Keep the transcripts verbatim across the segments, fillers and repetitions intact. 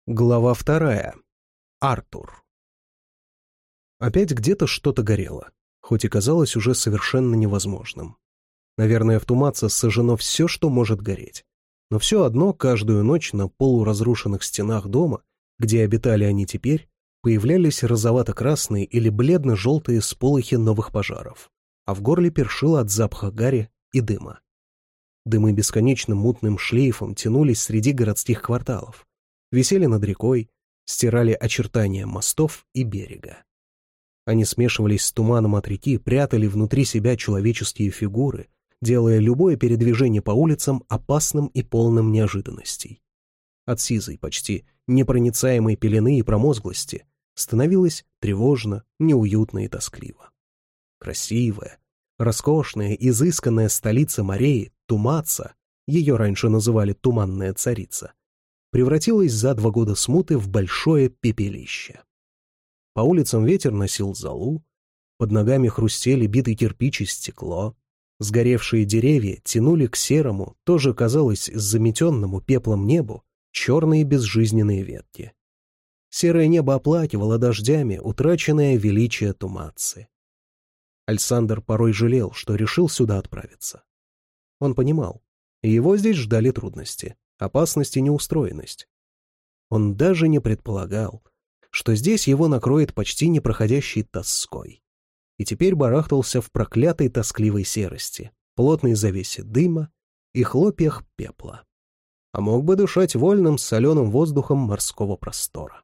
Глава вторая. Артур. Опять где-то что-то горело, хоть и казалось уже совершенно невозможным. Наверное, в Тумаце сожжено все, что может гореть. Но все одно каждую ночь на полуразрушенных стенах дома, где обитали они теперь, появлялись розовато-красные или бледно-желтые сполохи новых пожаров, а в горле першило от запаха гари и дыма. Дымы бесконечно мутным шлейфом тянулись среди городских кварталов, висели над рекой, стирали очертания мостов и берега. Они смешивались с туманом от реки, прятали внутри себя человеческие фигуры, делая любое передвижение по улицам опасным и полным неожиданностей. От сизой, почти непроницаемой пелены и промозглости становилось тревожно, неуютно и тоскливо. Красивая, роскошная, изысканная столица морей, Тумаца, ее раньше называли Туманная царица, превратилась за два года смуты в большое пепелище. По улицам ветер носил золу, под ногами хрустели битый кирпич и стекло, сгоревшие деревья тянули к серому, тоже казалось заметенному пеплом небу, черные безжизненные ветки. Серое небо оплакивало дождями утраченное величие Тумацы. Альсандр порой жалел, что решил сюда отправиться. Он понимал, его здесь ждали трудности, опасность и неустроенность. Он даже не предполагал, что здесь его накроет почти непроходящей тоской. И теперь барахтался в проклятой тоскливой серости, плотной завесе дыма и хлопьях пепла. А мог бы дышать вольным соленым воздухом морского простора.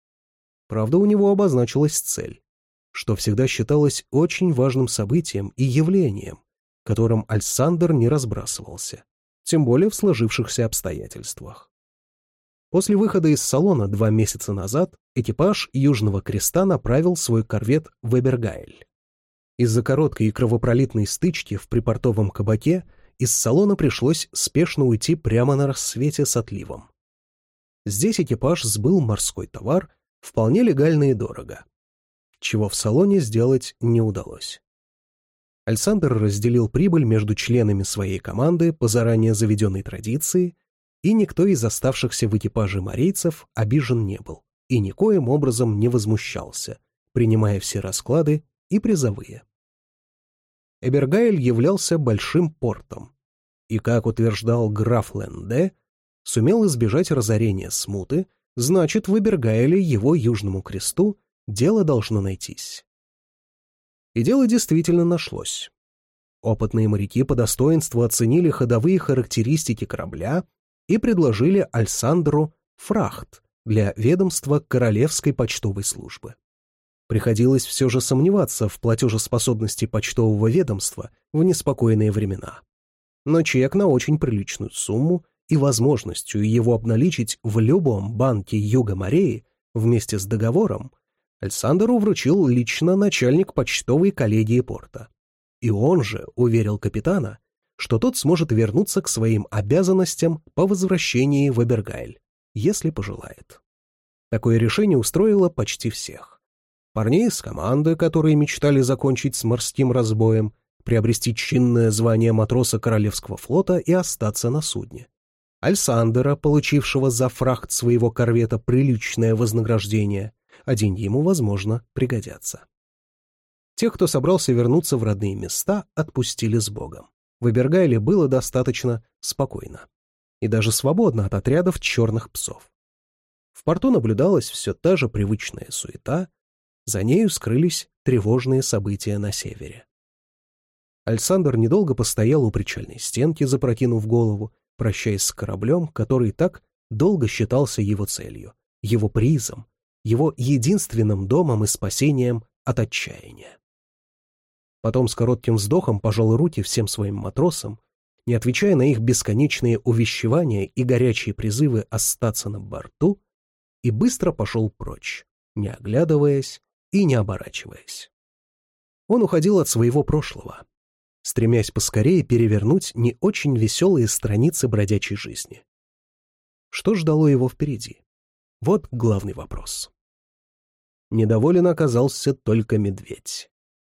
Правда, у него обозначилась цель, что всегда считалось очень важным событием и явлением, которым Альсандр не разбрасывался, тем более в сложившихся обстоятельствах. После выхода из салона два месяца назад экипаж Южного Креста направил свой корвет в Эбергайль. Из-за короткой и кровопролитной стычки в припортовом кабаке из салона пришлось спешно уйти прямо на рассвете с отливом. Здесь экипаж сбыл морской товар вполне легально и дорого, чего в салоне сделать не удалось. Альсандр разделил прибыль между членами своей команды по заранее заведенной традиции, и никто из оставшихся в экипаже морейцев обижен не был и никоим образом не возмущался, принимая все расклады и призовые. Эбергайль являлся большим портом, и, как утверждал граф Ленде, сумел избежать разорения смуты, значит, в Эбергайле его Южному Кресту дело должно найтись. И дело действительно нашлось. Опытные моряки по достоинству оценили ходовые характеристики корабля и предложили Альсандру фрахт для ведомства Королевской почтовой службы. Приходилось все же сомневаться в платежеспособности почтового ведомства в неспокойные времена. Но чек на очень приличную сумму и возможностью его обналичить в любом банке Юга Мореи вместе с договором Альсандру вручил лично начальник почтовой коллегии порта. И он же уверил капитана, что тот сможет вернуться к своим обязанностям по возвращении в Эбергайль, если пожелает. Такое решение устроило почти всех. Парней из команды, которые мечтали закончить с морским разбоем, приобрести чинное звание матроса Королевского флота и остаться на судне. Альсандера, получившего за фрахт своего корвета приличное вознаграждение, а деньги ему, возможно, пригодятся. Тех, кто собрался вернуться в родные места, отпустили с Богом. В Эбергайле было достаточно спокойно и даже свободно от отрядов черных псов. В порту наблюдалась все та же привычная суета, за нею скрылись тревожные события на севере. Альсандр недолго постоял у причальной стенки, запрокинув голову, прощаясь с кораблем, который так долго считался его целью, его призом, его единственным домом и спасением от отчаяния. Потом с коротким вздохом пожал руки всем своим матросам, не отвечая на их бесконечные увещевания и горячие призывы остаться на борту, и быстро пошел прочь, не оглядываясь и не оборачиваясь. Он уходил от своего прошлого, стремясь поскорее перевернуть не очень веселые страницы бродячей жизни. Что ждало его впереди? Вот главный вопрос. Недоволен оказался только медведь.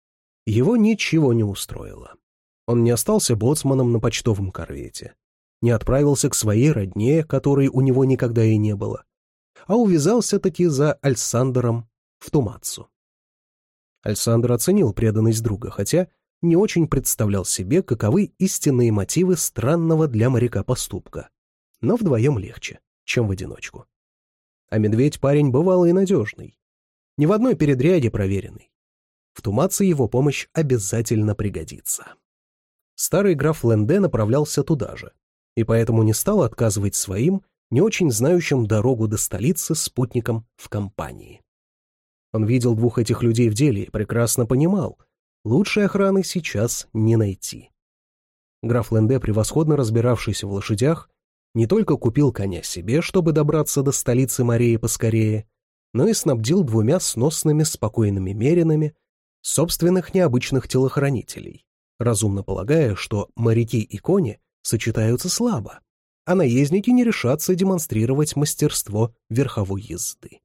Его ничего не устроило. Он не остался боцманом на почтовом корвете, не отправился к своей родне, которой у него никогда и не было, а увязался-таки за Альсандером в Тумацу. Альсандер оценил преданность друга, хотя не очень представлял себе, каковы истинные мотивы странного для моряка поступка. Но вдвоем легче, чем в одиночку. А медведь парень бывалый и надежный. Ни в одной передряге проверенный. В Тумаце его помощь обязательно пригодится. Старый граф Ленде направлялся туда же, и поэтому не стал отказывать своим, не очень знающим дорогу до столицы спутникам в компании. Он видел двух этих людей в деле и прекрасно понимал, лучшей охраны сейчас не найти. Граф Ленде, превосходно разбиравшийся в лошадях, не только купил коня себе, чтобы добраться до столицы Мореи поскорее, но и снабдил двумя сносными спокойными меринами собственных необычных телохранителей, разумно полагая, что моряки и кони сочетаются слабо, а наездники не решатся демонстрировать мастерство верховой езды.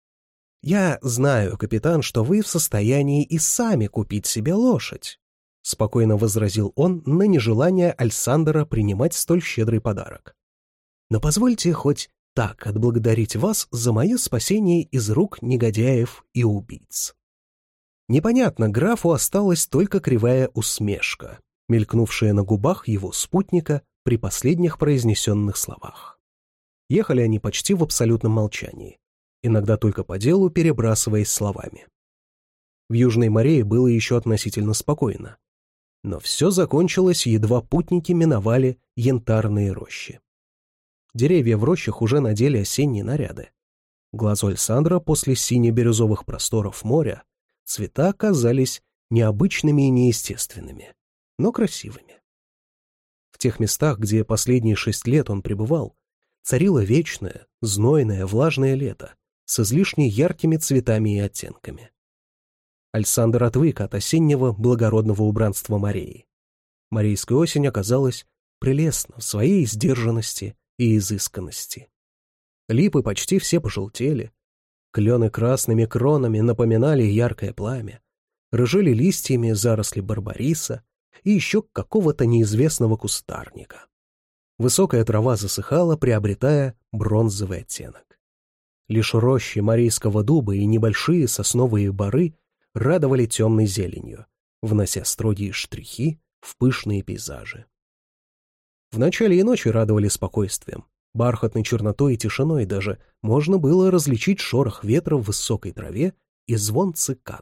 «Я знаю, капитан, что вы в состоянии и сами купить себе лошадь», — спокойно возразил он на нежелание Альсандера принимать столь щедрый подарок. «Но позвольте хоть так отблагодарить вас за мое спасение из рук негодяев и убийц». Непонятно, графу осталась только кривая усмешка, мелькнувшая на губах его спутника при последних произнесенных словах. Ехали они почти в абсолютном молчании, иногда только по делу перебрасываясь словами. В Южной Морее было еще относительно спокойно, но все закончилось, едва путники миновали янтарные рощи. Деревья в рощах уже надели осенние наряды. Глазу Альсандра после сине-бирюзовых просторов моря цвета казались необычными и неестественными, но красивыми. В тех местах, где последние шесть лет он пребывал, царило вечное, знойное, влажное лето с излишне яркими цветами и оттенками. Альсандер отвык от осеннего благородного убранства Мореи. Морейская осень оказалась прелестна в своей сдержанности и изысканности. Липы почти все пожелтели, клены красными кронами напоминали яркое пламя, рыжели листьями заросли барбариса и еще какого-то неизвестного кустарника. Высокая трава засыхала, приобретая бронзовый оттенок. Лишь рощи морейского дуба и небольшие сосновые боры радовали темной зеленью, внося строгие штрихи в пышные пейзажи. В начале и ночи радовали спокойствием, бархатной чернотой и тишиной, даже можно было различить шорох ветра в высокой траве и звон цикад.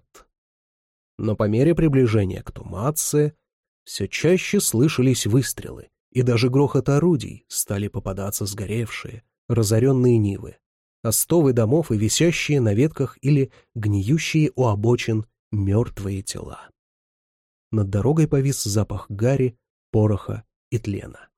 Но по мере приближения к Тумаце все чаще слышались выстрелы, и даже грохот орудий стали попадаться сгоревшие, разоренные нивы, остовы домов и висящие на ветках или гниющие у обочин мертвые тела. Над дорогой повис запах гари, пороха и тлена.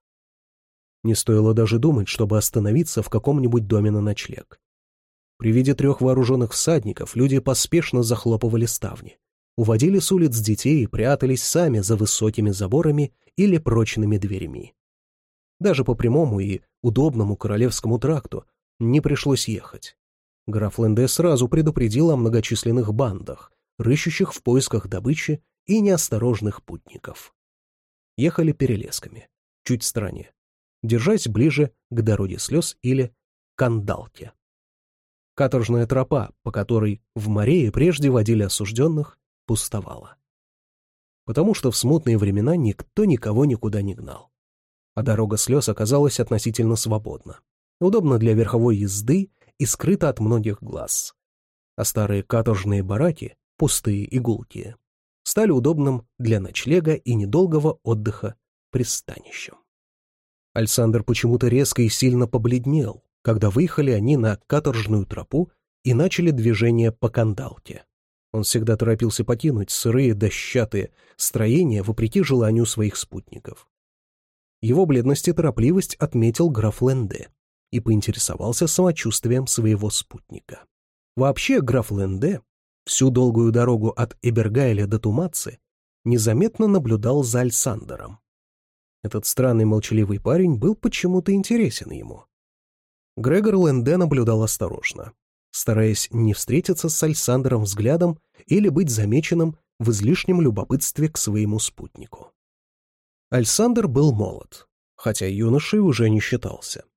Не стоило даже думать, чтобы остановиться в каком-нибудь доме на ночлег. При виде трех вооруженных всадников люди поспешно захлопывали ставни, уводили с улиц детей и прятались сами за высокими заборами или прочными дверями. Даже по прямому и удобному Королевскому тракту не пришлось ехать. Граф Ленде сразу предупредил о многочисленных бандах, рыщущих в поисках добычи и неосторожных путников. Ехали перелесками, чуть в стороне, держась ближе к дороге слез или кандалке. Каторжная тропа, по которой в Морее прежде водили осужденных, пустовала. Потому что в смутные времена никто никого никуда не гнал. А дорога слез оказалась относительно свободна, удобна для верховой езды и скрыта от многих глаз. А старые каторжные бараки, пустые и гулкие, стали удобным для ночлега и недолгого отдыха пристанищем. Альсандер почему-то резко и сильно побледнел, когда выехали они на каторжную тропу и начали движение по кандалке. Он всегда торопился покинуть сырые дощатые строения вопреки желанию своих спутников. Его бледность и торопливость отметил граф Ленде и поинтересовался самочувствием своего спутника. Вообще граф Ленде всю долгую дорогу от Эбергайля до Тумацы незаметно наблюдал за Альсандером. Этот странный молчаливый парень был почему-то интересен ему. Грегор Ленде наблюдал осторожно, стараясь не встретиться с Альсандером взглядом или быть замеченным в излишнем любопытстве к своему спутнику. Альсандер был молод, хотя юношей уже не считался.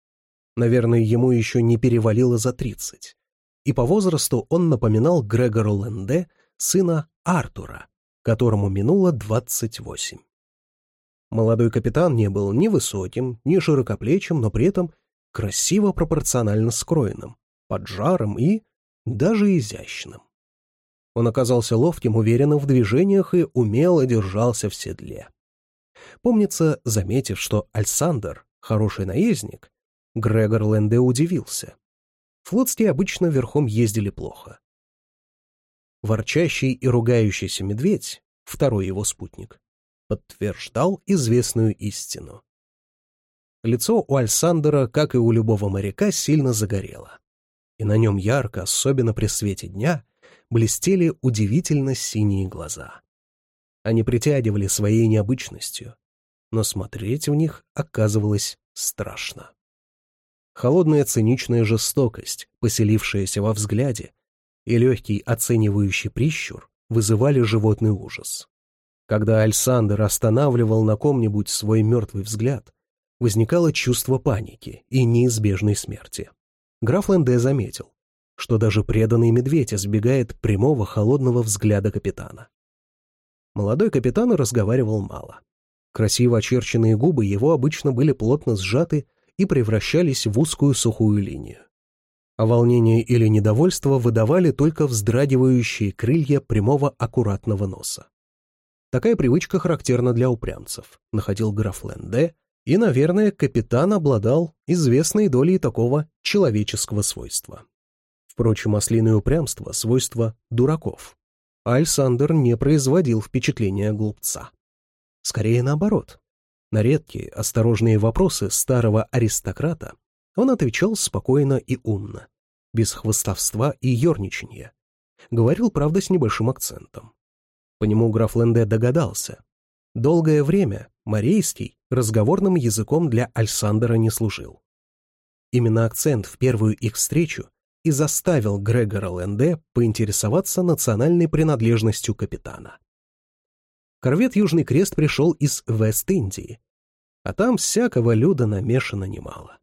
Наверное, ему еще не перевалило за тридцать. И по возрасту он напоминал Грегора Ленде, сына Артура, которому минуло двадцать восемь. Молодой капитан не был ни высоким, ни широкоплечим, но при этом красиво пропорционально скроенным, поджарым и даже изящным. Он оказался ловким, уверенным в движениях и умело держался в седле. Помнится, заметив, что Альсандер — хороший наездник, Грегор Ленде удивился. Флотские обычно верхом ездили плохо. Ворчащий и ругающийся медведь, второй его спутник, подтверждал известную истину. Лицо у Альсандера, как и у любого моряка, сильно загорело. И на нем ярко, особенно при свете дня, блестели удивительно синие глаза. Они притягивали своей необычностью, но смотреть в них оказывалось страшно. Холодная циничная жестокость, поселившаяся во взгляде, и легкий оценивающий прищур вызывали животный ужас. Когда Альсандер останавливал на ком-нибудь свой мертвый взгляд, возникало чувство паники и неизбежной смерти. Граф Ленде заметил, что даже преданный медведь избегает прямого холодного взгляда капитана. Молодой капитан разговаривал мало. Красиво очерченные губы его обычно были плотно сжаты и превращались в узкую сухую линию. А волнение или недовольство выдавали только вздрагивающие крылья прямого аккуратного носа. Такая привычка характерна для упрямцев, находил граф Ленде, и, наверное, капитан обладал известной долей такого человеческого свойства. Впрочем, ослиное упрямство — свойство дураков. Альсандер не производил впечатления глупца. Скорее наоборот. На редкие, осторожные вопросы старого аристократа он отвечал спокойно и умно, без хвастовства и ерничанья. Говорил, правда, с небольшим акцентом. По нему граф Ленде догадался. Долгое время морейский разговорным языком для Альсандера не служил. Именно акцент в первую их встречу и заставил Грегора Ленде поинтересоваться национальной принадлежностью капитана. Корвет «Южный Крест» пришел из Вест-Индии, а там всякого люда намешано немало.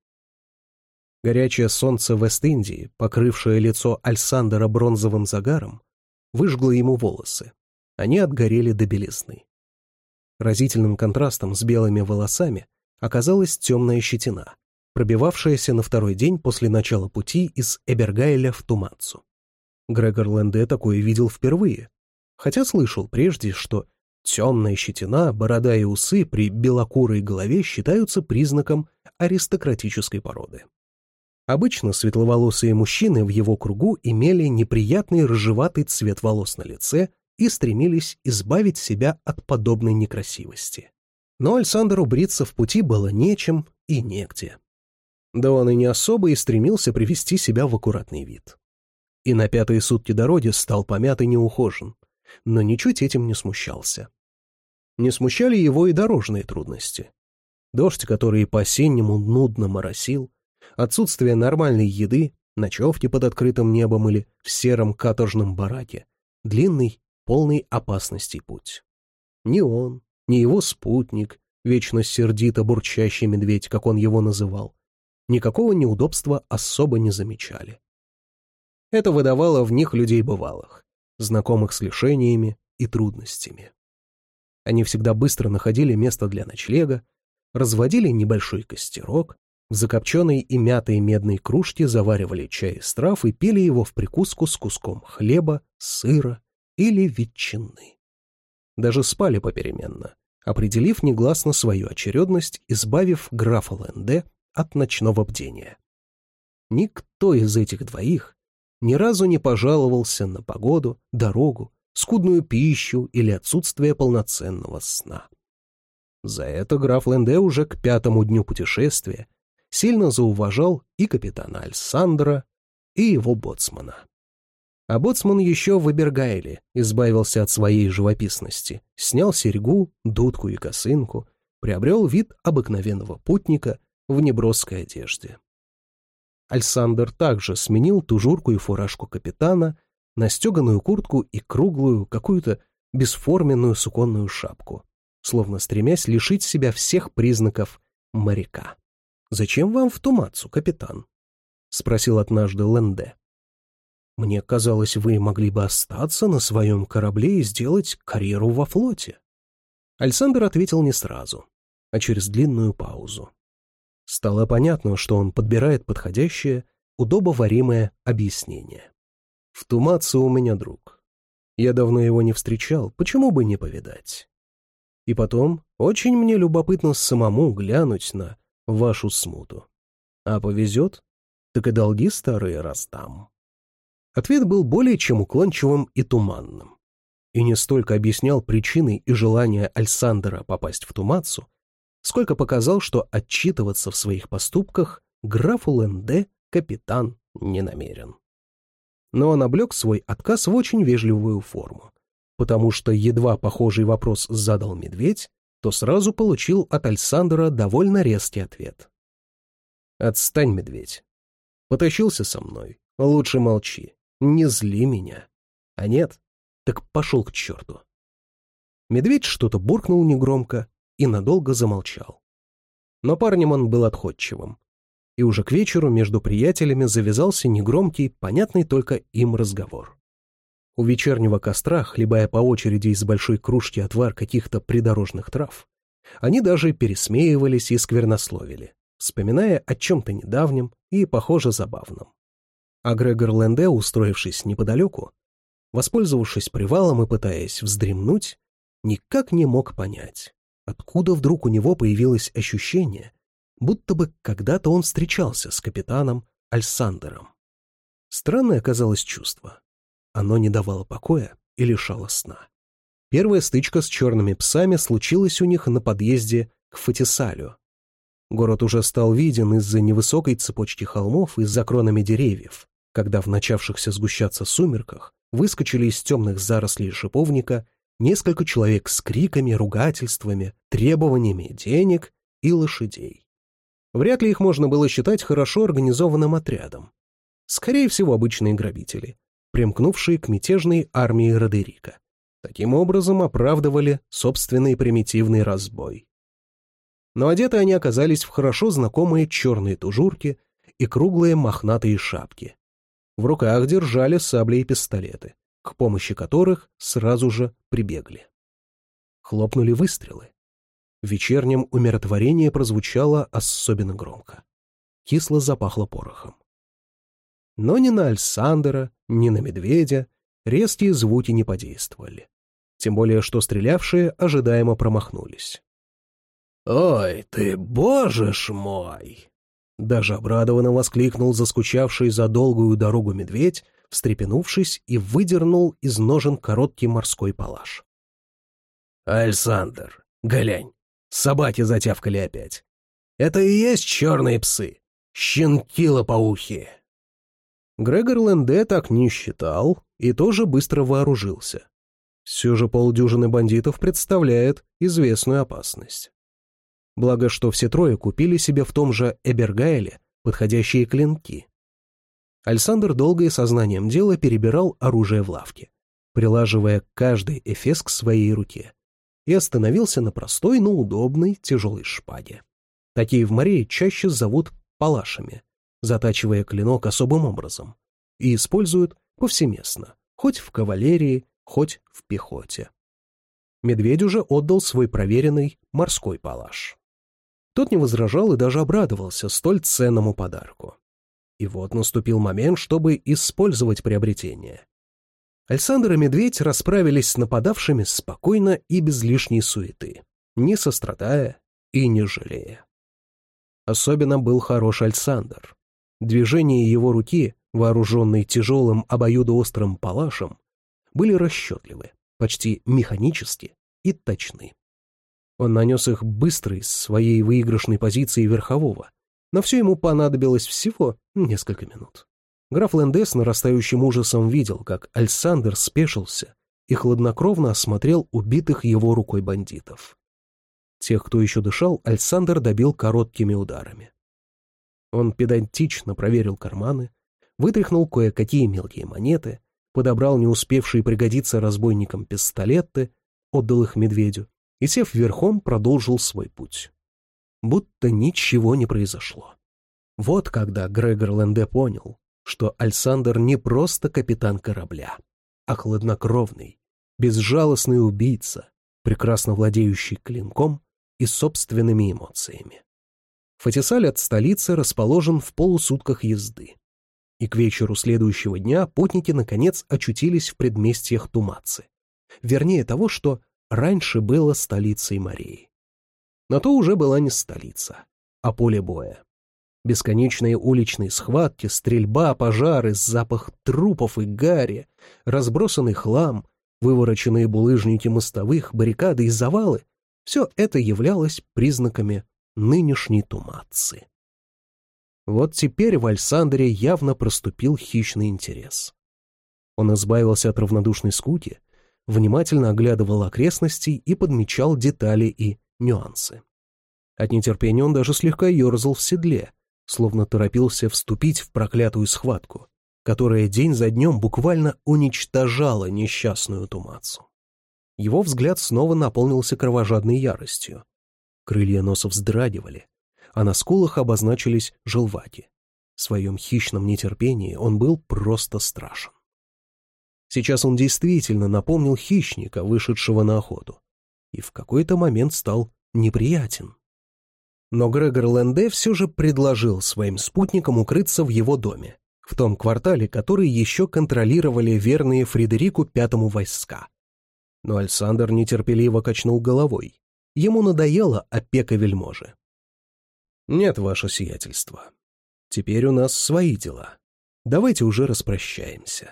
Горячее солнце Вест-Индии, покрывшее лицо Альсандера бронзовым загаром, выжгло ему волосы. Они отгорели до белизны. Разительным контрастом с белыми волосами оказалась темная щетина, пробивавшаяся на второй день после начала пути из Эбергайля в Тумацу. Грегор Ленде такое видел впервые, хотя слышал прежде, что темная щетина, борода и усы при белокурой голове считаются признаком аристократической породы. Обычно светловолосые мужчины в его кругу имели неприятный рыжеватый цвет волос на лице и стремились избавить себя от подобной некрасивости. Но Альсандеру бриться в пути было нечем и негде. Да он и не особо и стремился привести себя в аккуратный вид. И на пятые сутки дороги стал помят и неухожен, но ничуть этим не смущался. Не смущали его и дорожные трудности. Дождь, который по-осеннему нудно моросил, отсутствие нормальной еды, ночевки под открытым небом или в сером каторжном бараке, длинный, полный опасностей путь. Ни он, ни его спутник, вечно сердито бурчащий медведь, как он его называл, никакого неудобства особо не замечали. Это выдавало в них людей бывалых, знакомых с лишениями и трудностями. Они всегда быстро находили место для ночлега, разводили небольшой костерок, в закопченной и мятой медной кружке заваривали чай из трав и пили его в прикуску с куском хлеба, сыра или ветчины. Даже спали попеременно, определив негласно свою очередность, избавив графа Ленде от ночного бдения. Никто из этих двоих ни разу не пожаловался на погоду, дорогу, скудную пищу или отсутствие полноценного сна. За это граф Ленде уже к пятому дню путешествия сильно зауважал и капитана Альсандера, и его боцмана. А боцман еще в Эбергайле избавился от своей живописности, снял серьгу, дудку и косынку, приобрел вид обыкновенного путника в неброской одежде. Альсандер также сменил тужурку и фуражку капитана на стеганую куртку и круглую, какую-то бесформенную суконную шапку, словно стремясь лишить себя всех признаков моряка. «Зачем вам в Тумацу, капитан?» — спросил однажды Ленде. «Мне казалось, вы могли бы остаться на своем корабле и сделать карьеру во флоте». Альсандер ответил не сразу, а через длинную паузу. Стало понятно, что он подбирает подходящее, удобоваримое объяснение. «В Тумацу у меня друг. Я давно его не встречал, почему бы не повидать? И потом, очень мне любопытно самому глянуть на вашу смуту. А повезет, так и долги старые раздам». Ответ был более чем уклончивым и туманным. И не столько объяснял причины и желания Альсандера попасть в Тумацу, сколько показал, что отчитываться в своих поступках графу Ленде капитан не намерен. Но он облег свой отказ в очень вежливую форму, потому что едва похожий вопрос задал медведь, то сразу получил от Альсандера довольно резкий ответ. «Отстань, медведь. Потащился со мной. Лучше молчи. Не зли меня. А нет, так пошел к черту». Медведь что-то буркнул негромко и надолго замолчал. Но парнем он был отходчивым. И уже к вечеру между приятелями завязался негромкий, понятный только им разговор. У вечернего костра, хлебая по очереди из большой кружки отвар каких-то придорожных трав, они даже пересмеивались и сквернословили, вспоминая о чем-то недавнем и, похоже, забавном. А Грегор Ленде, устроившись неподалеку, воспользовавшись привалом и пытаясь вздремнуть, никак не мог понять, откуда вдруг у него появилось ощущение, будто бы когда-то он встречался с капитаном Альсандером. Странное оказалось чувство. Оно не давало покоя и лишало сна. Первая стычка с черными псами случилась у них на подъезде к Фатисалю. Город уже стал виден из-за невысокой цепочки холмов и за кронами деревьев, когда в начавшихся сгущаться сумерках выскочили из темных зарослей шиповника несколько человек с криками, ругательствами, требованиями денег и лошадей. Вряд ли их можно было считать хорошо организованным отрядом. Скорее всего, обычные грабители, примкнувшие к мятежной армии Родерика. Таким образом оправдывали собственный примитивный разбой. Но одеты они оказались в хорошо знакомые черные тужурки и круглые мохнатые шапки. В руках держали сабли и пистолеты, к помощи которых сразу же прибегли. Хлопнули выстрелы. В вечернем умиротворение прозвучало особенно громко. Кисло запахло порохом. Но ни на Альсандера, ни на медведя резкие звуки не подействовали. Тем более, что стрелявшие ожидаемо промахнулись. «Ой ты, боже ж мой!» Даже обрадованно воскликнул заскучавший за долгую дорогу медведь, встрепенувшись и выдернул из ножен короткий морской палаш. «Альсандер, глянь, собаки затявкали опять. Это и есть черные псы, щенки-лопоухие». Грегор Ленде так не считал и тоже быстро вооружился. Все же полдюжины бандитов представляет известную опасность. Благо, что все трое купили себе в том же Эбергайле подходящие клинки. Альсандер долго и сознанием дела перебирал оружие в лавке, прилаживая каждый эфес к своей руке, и остановился на простой, но удобной тяжелой шпаге. Такие в море чаще зовут палашами, затачивая клинок особым образом, и используют повсеместно, хоть в кавалерии, хоть в пехоте. Медведь уже отдал свой проверенный морской палаш. Тот не возражал и даже обрадовался столь ценному подарку. И вот наступил момент, чтобы использовать приобретение. Альсандер и медведь расправились с нападавшими спокойно и без лишней суеты, не сострадая и не жалея. Особенно был хорош Альсандер. Движения его руки, вооруженной тяжелым обоюдоострым палашем, были расчетливы, почти механически и точны. Он нанес их быстро из своей выигрышной позиции верхового, но все ему понадобилось всего несколько минут. Граф Ленде с нарастающим ужасом видел, как Альсандер спешился и хладнокровно осмотрел убитых его рукой бандитов. Тех, кто еще дышал, Альсандер добил короткими ударами. Он педантично проверил карманы, вытряхнул кое-какие мелкие монеты, подобрал не успевшие пригодиться разбойникам пистолеты, отдал их медведю и, сев верхом, продолжил свой путь. будто ничего не произошло. Вот когда Грегор Ленде понял, что Альсандер не просто капитан корабля, а хладнокровный, безжалостный убийца, прекрасно владеющий клинком и собственными эмоциями. Фатисаль от столицы расположен в полусутках езды, и к вечеру следующего дня путники наконец очутились в предместьях Тумацы, вернее того, что раньше было столицей Морей. Но то уже была не столица, а поле боя. Бесконечные уличные схватки, стрельба, пожары, запах трупов и гари, разбросанный хлам, вывороченные булыжники мостовых, баррикады и завалы — все это являлось признаками нынешней Тумацы. Вот теперь в Альсандере явно проступил хищный интерес. Он избавился от равнодушной скуки, внимательно оглядывал окрестности и подмечал детали и нюансы. От нетерпения он даже слегка ерзал в седле, словно торопился вступить в проклятую схватку, которая день за днем буквально уничтожала несчастную Тумацу. Его взгляд снова наполнился кровожадной яростью. Крылья носа вздрагивали, а на скулах обозначились желваки. В своем хищном нетерпении он был просто страшен. Сейчас он действительно напомнил хищника, вышедшего на охоту, и в какой-то момент стал неприятен. Но Грегор Ленде все же предложил своим спутникам укрыться в его доме, в том квартале, который еще контролировали верные Фредерику Пятому войска. Но Альсандер нетерпеливо качнул головой. Ему надоела опека вельможи. «Нет, ваше сиятельство. Теперь у нас свои дела. Давайте уже распрощаемся».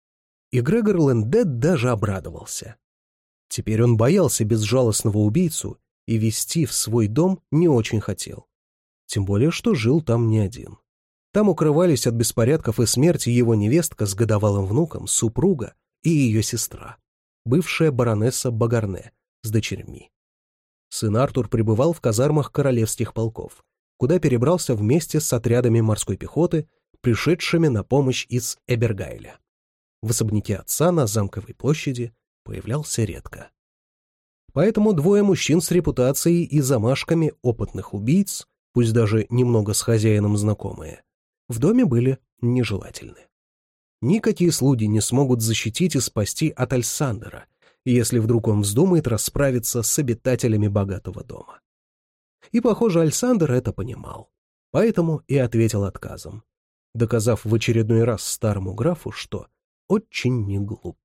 И Грегор Ленде даже обрадовался. Теперь он боялся безжалостного убийцу и вести в свой дом не очень хотел. Тем более, что жил там не один. Там укрывались от беспорядков и смерти его невестка с годовалым внуком, супруга и ее сестра, бывшая баронесса Багарне с дочерьми. Сын Артур пребывал в казармах королевских полков, куда перебрался вместе с отрядами морской пехоты, пришедшими на помощь из Эбергайля. В особняке отца на Замковой площади появлялся редко. Поэтому двое мужчин с репутацией и замашками опытных убийц, пусть даже немного с хозяином знакомые, в доме были нежелательны. Никакие слуги не смогут защитить и спасти от Альсандера, если вдруг он вздумает расправиться с обитателями богатого дома. И, похоже, Альсандер это понимал, поэтому и ответил отказом, доказав в очередной раз старому графу, что очень не глуп.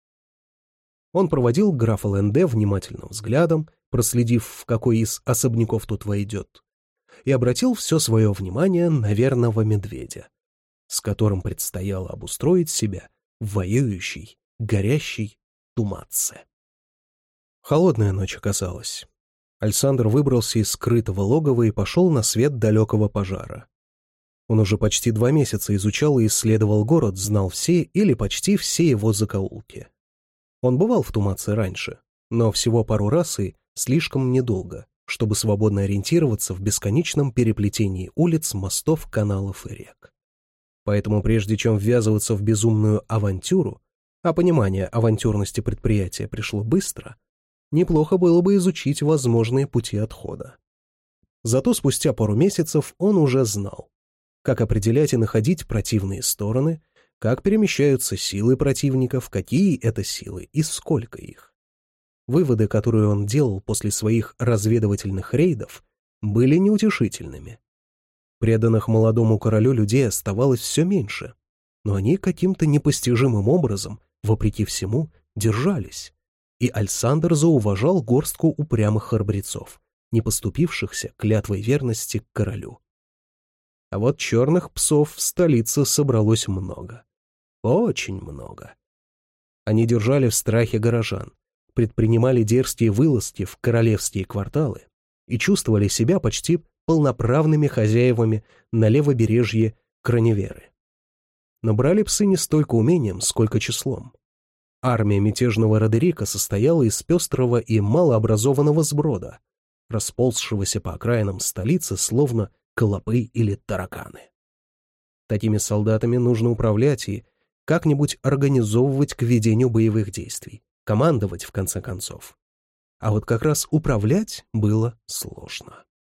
Он проводил графа Ленде внимательным взглядом, проследив, в какой из особняков тот войдет, и обратил все свое внимание на верного медведя, с которым предстояло обустроить себя в воюющей, горящей Тумаце. Холодная ночь оказалась. Альсандер выбрался из скрытого логова и пошел на свет далекого пожара. Он уже почти два месяца изучал и исследовал город, знал все или почти все его закоулки. Он бывал в Тумаце раньше, но всего пару раз и слишком недолго, чтобы свободно ориентироваться в бесконечном переплетении улиц, мостов, каналов и рек. Поэтому прежде чем ввязываться в безумную авантюру, а понимание авантюрности предприятия пришло быстро, неплохо было бы изучить возможные пути отхода. Зато спустя пару месяцев он уже знал, как определять и находить противные стороны, как перемещаются силы противников, какие это силы и сколько их. Выводы, которые он делал после своих разведывательных рейдов, были неутешительными. Преданных молодому королю людей оставалось все меньше, но они каким-то непостижимым образом, вопреки всему, держались, и Альсандер зауважал горстку упрямых храбрецов, не поступившихся клятвой верности к королю. А вот черных псов в столице собралось много. Очень много. Они держали в страхе горожан, предпринимали дерзкие вылазки в королевские кварталы и чувствовали себя почти полноправными хозяевами на левобережье Краневеры. Но брали псы не столько умением, сколько числом. Армия мятежного Родерика состояла из пестрого и малообразованного сброда, расползшегося по окраинам столицы, словно клопы или тараканы. Такими солдатами нужно управлять и как-нибудь организовывать к ведению боевых действий, командовать, в конце концов. А вот как раз управлять было сложно.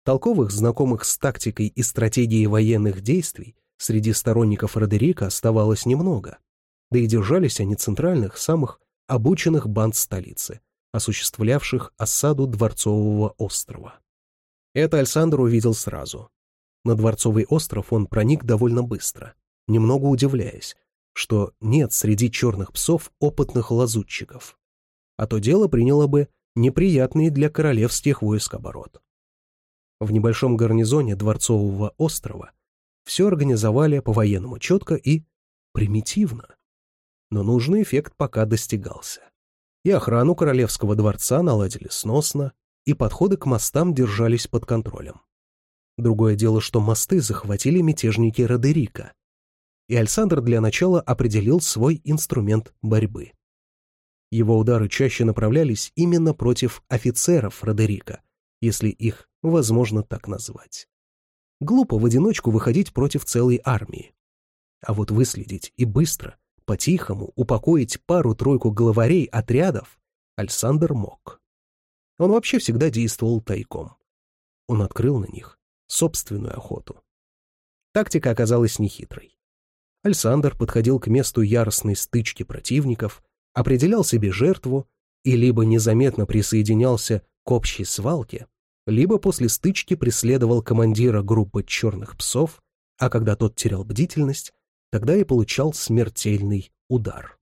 Толковых, знакомых с тактикой и стратегией военных действий, среди сторонников Родерика оставалось немного, да и держались они центральных, самых обученных банд столицы, осуществлявших осаду Дворцового острова. Это Альсандр увидел сразу. На Дворцовый остров он проник довольно быстро, немного удивляясь, что нет среди черных псов опытных лазутчиков, а то дело приняло бы неприятный для королевских войск оборот. В небольшом гарнизоне Дворцового острова все организовали по-военному четко и примитивно. Но нужный эффект пока достигался. И охрану королевского дворца наладили сносно, и подходы к мостам держались под контролем. Другое дело, что мосты захватили мятежники Родерика, и Альсандр для начала определил свой инструмент борьбы. Его удары чаще направлялись именно против офицеров Родерика, если их возможно так назвать. Глупо в одиночку выходить против целой армии. А вот выследить и быстро, по-тихому упокоить пару-тройку главарей отрядов Альсандр мог. Он вообще всегда действовал тайком. Он открыл на них собственную охоту. Тактика оказалась нехитрой. Альсандр подходил к месту яростной стычки противников, определял себе жертву и либо незаметно присоединялся к общей свалке, либо после стычки преследовал командира группы черных псов, а когда тот терял бдительность, тогда и получал смертельный удар.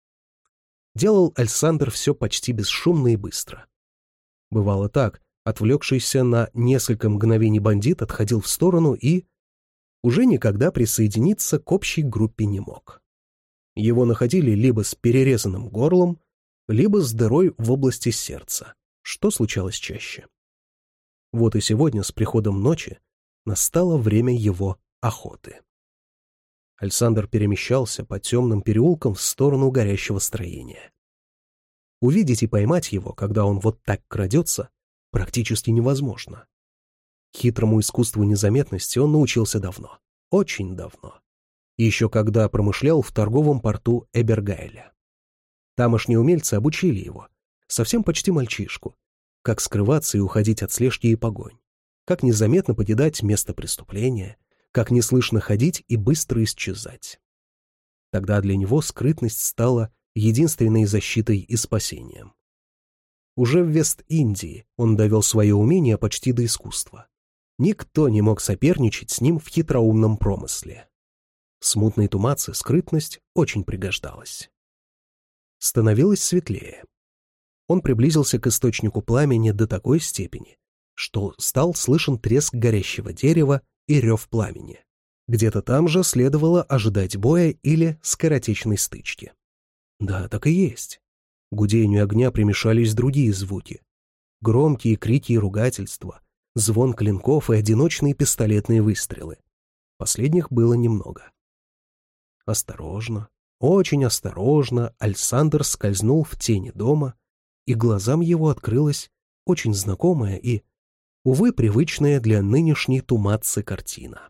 Делал Альсандр все почти бесшумно и быстро. Бывало так, отвлекшийся на несколько мгновений бандит отходил в сторону и уже никогда присоединиться к общей группе не мог. Его находили либо с перерезанным горлом, либо с дырой в области сердца, что случалось чаще. Вот и сегодня с приходом ночи настало время его охоты. Альсандр перемещался по темным переулкам в сторону горящего строения. Увидеть и поймать его, когда он вот так крадется, практически невозможно. Хитрому искусству незаметности он научился давно, очень давно. Еще когда промышлял в торговом порту Эбергайля. Тамошние умельцы обучили его, совсем почти мальчишку, как скрываться и уходить от слежки и погонь, как незаметно покидать место преступления, как неслышно ходить и быстро исчезать. Тогда для него скрытность стала единственной защитой и спасением. Уже в Вест-Индии он довел свое умение почти до искусства. Никто не мог соперничать с ним в хитроумном промысле. В смутной тумаце скрытность очень пригождалась. Становилось светлее. Он приблизился к источнику пламени до такой степени, что стал слышен треск горящего дерева и рев пламени. Где-то там же следовало ожидать боя или скоротечной стычки. Да, так и есть. К гудению огня примешались другие звуки. Громкие крики и ругательства, звон клинков и одиночные пистолетные выстрелы. Последних было немного. Осторожно, очень осторожно Альсандр скользнул в тени дома, и глазам его открылась очень знакомая и, увы, привычная для нынешней тумацы картина.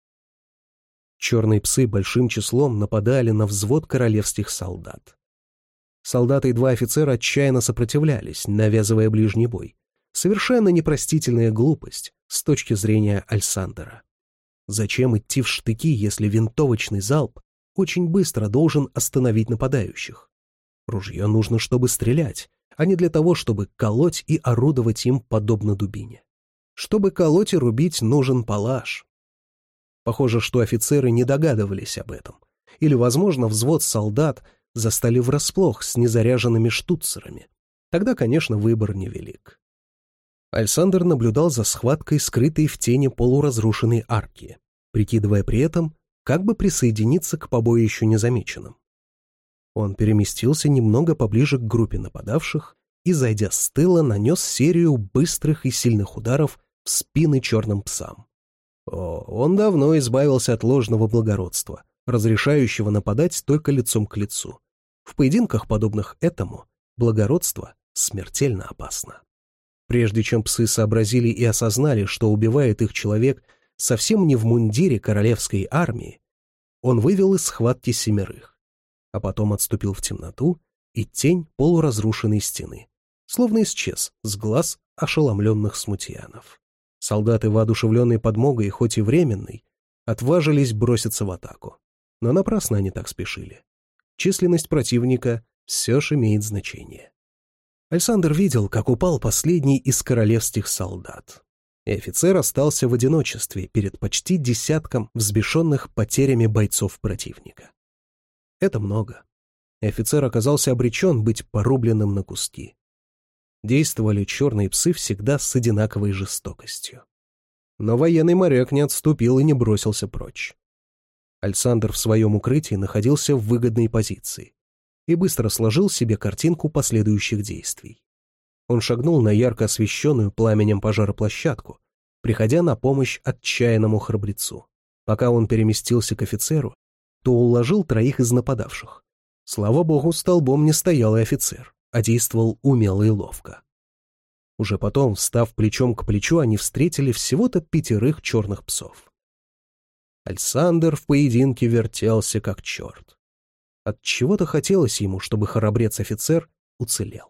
Черные псы большим числом нападали на взвод королевских солдат. Солдаты и два офицера отчаянно сопротивлялись, навязывая ближний бой. Совершенно непростительная глупость с точки зрения Альсандера. Зачем идти в штыки, если винтовочный залп очень быстро должен остановить нападающих? Ружье нужно, чтобы стрелять, а не для того, чтобы колоть и орудовать им подобно дубине. Чтобы колоть и рубить, нужен палаш. Похоже, что офицеры не догадывались об этом. Или, возможно, взвод солдат застали врасплох с незаряженными штуцерами. Тогда, конечно, выбор невелик. Альсандр наблюдал за схваткой, скрытой в тени полуразрушенной арки, прикидывая при этом, как бы присоединиться к побоищу незамеченным. Он переместился немного поближе к группе нападавших и, зайдя с тыла, нанес серию быстрых и сильных ударов в спины черным псам. О, он давно избавился от ложного благородства, разрешающего нападать только лицом к лицу. В поединках, подобных этому, благородство смертельно опасно. Прежде чем псы сообразили и осознали, что убивает их человек совсем не в мундире королевской армии, он вывел из схватки семерых, а потом отступил в темноту и тень полуразрушенной стены, словно исчез с глаз ошеломленных смутьянов. Солдаты, воодушевленные подмогой, хоть и временной, отважились броситься в атаку. Но напрасно они так спешили. Численность противника все же имеет значение. Александр видел, как упал последний из королевских солдат. И офицер остался в одиночестве перед почти десятком взбешенных потерями бойцов противника. Это много. И офицер оказался обречен быть порубленным на куски. Действовали черные псы всегда с одинаковой жестокостью. Но военный моряк не отступил и не бросился прочь. Александр в своем укрытии находился в выгодной позиции и быстро сложил себе картинку последующих действий. Он шагнул на ярко освещенную пламенем пожара площадку, приходя на помощь отчаянному храбрецу. Пока он переместился к офицеру, то уложил троих из нападавших. Слава богу, столбом не стоял и офицер, а действовал умело и ловко. Уже потом, встав плечом к плечу, они встретили всего-то пятерых черных псов. Александр в поединке вертелся как черт. Отчего-то хотелось ему, чтобы храбрец-офицер уцелел.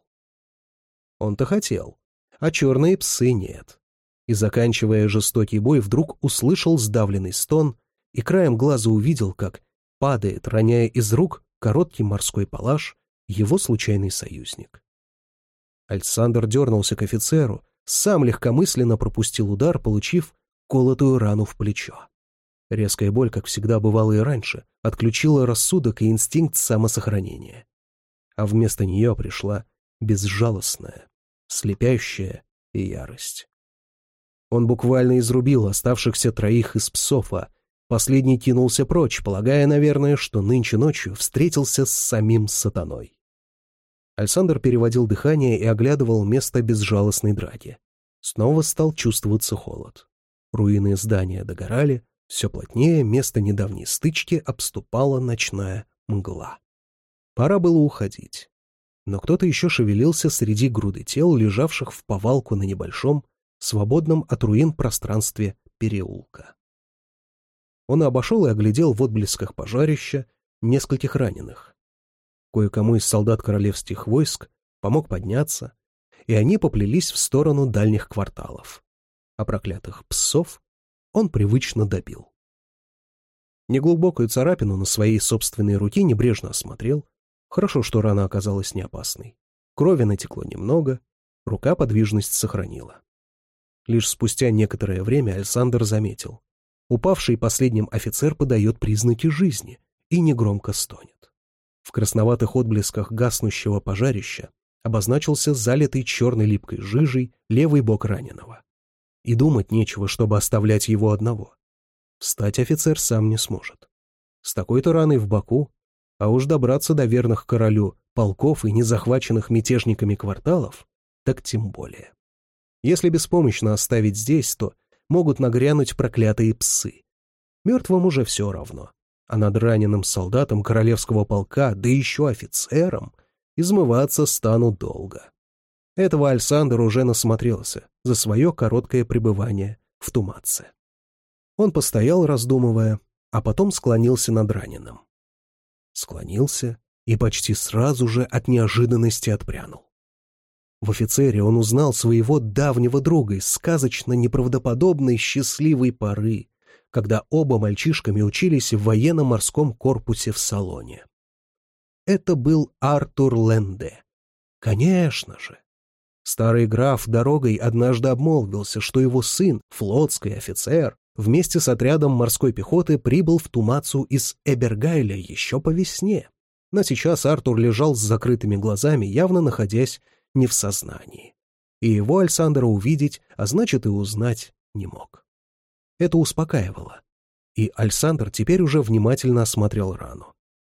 Он-то хотел, а черные псы нет. И, заканчивая жестокий бой, вдруг услышал сдавленный стон и краем глаза увидел, как падает, роняя из рук короткий морской палаш, его случайный союзник. Александр дернулся к офицеру, сам легкомысленно пропустил удар, получив колотую рану в плечо. Резкая боль, как всегда бывало и раньше, отключила рассудок и инстинкт самосохранения. А вместо нее пришла безжалостная, слепящая ярость. Он буквально изрубил оставшихся троих из псов, а последний кинулся прочь, полагая, наверное, что нынче ночью встретился с самим сатаной. Александр переводил дыхание и оглядывал место безжалостной драки. Снова стал чувствоваться холод. Руины здания догорали, все плотнее место недавней стычки обступала ночная мгла. Пора было уходить. Но кто-то еще шевелился среди груды тел, лежавших в повалку на небольшом, свободном от руин пространстве переулка. Он обошел и оглядел в отблесках пожарища нескольких раненых. Кое-кому из солдат королевских войск помог подняться, и они поплелись в сторону дальних кварталов. А проклятых псов он привычно добил. Неглубокую царапину на своей собственной руке небрежно осмотрел. Хорошо, что рана оказалась не опасной. Крови натекло немного, рука подвижность сохранила. Лишь спустя некоторое время Александр заметил. Упавший последним офицер подает признаки жизни и негромко стонет. В красноватых отблесках гаснущего пожарища обозначился залитый черной липкой жижей левый бок раненого. И думать нечего, чтобы оставлять его одного. Встать офицер сам не сможет. С такой-то раной в боку, а уж добраться до верных королю полков и незахваченных мятежниками кварталов, так тем более. Если беспомощно оставить здесь, то могут нагрянуть проклятые псы. Мертвым уже все равно, а над раненым солдатом королевского полка, да еще офицером, измываться станут долго. Этого Александр уже насмотрелся за свое короткое пребывание в Тумаце. Он постоял, раздумывая, а потом склонился над раненым. Склонился и почти сразу же от неожиданности отпрянул. В офицере он узнал своего давнего друга из сказочно-неправдоподобной счастливой поры, когда оба мальчишками учились в военно-морском корпусе в Салоне. Это был Артур Ленде. Конечно же. Старый граф дорогой однажды обмолвился, что его сын, флотский офицер, вместе с отрядом морской пехоты прибыл в Тумацу из Эбергайля еще по весне. Но сейчас Артур лежал с закрытыми глазами, явно находясь не в сознании. И его Александр увидеть, а значит и узнать, не мог. Это успокаивало. И Александр теперь уже внимательно осмотрел рану.